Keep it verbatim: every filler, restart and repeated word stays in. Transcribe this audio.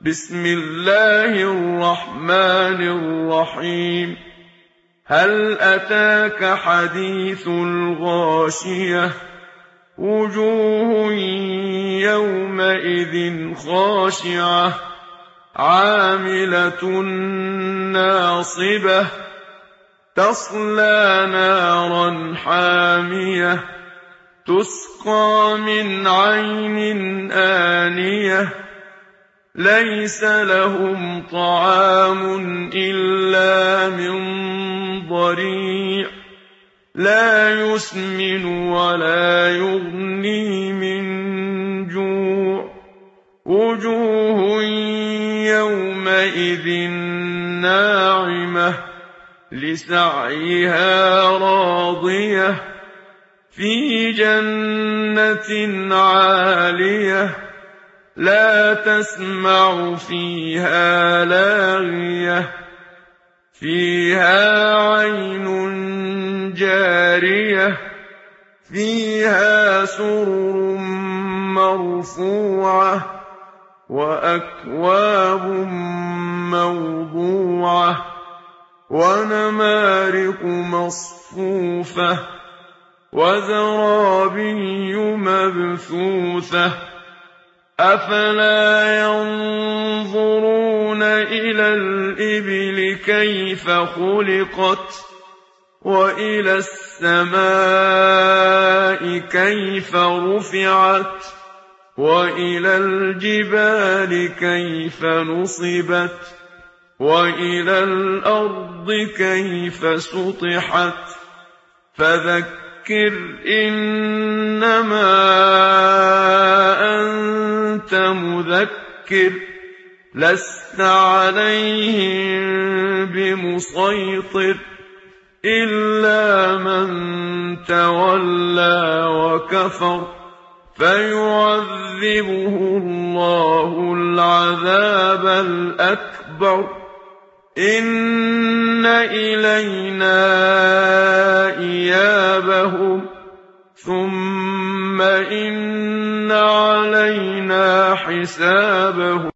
بسم الله الرحمن الرحيم هل أتاك حديث الغاشية وجوه يومئذ خاشعة عاملة ناصبة تصلى نارا حامية تسقى من عين آنية ليس لهم طعام إلا من ضريع لا يسمن ولا يغني من جوع وجوه يومئذ ناعمة لسعيها راضية في جنة عالية لا تسمع فيها لاغية فيها عين جارية فيها سرر مرفوعة وأكواب موضوعة ونمارق مصفوفة وزرابي مبثوثة أفلا ينظرون إلى الإبل كيف خلقت وإلى السماء كيف رفعت وإلى الجبال كيف نصبت وإلى الأرض كيف سطحت فذكر إنما أنت مذكر لست عليهم بمسيطر إلا من تولى وكفر فيعذبه الله العذاب الأكبر إن إلينا إيابهم ثم إن علينا حسابهم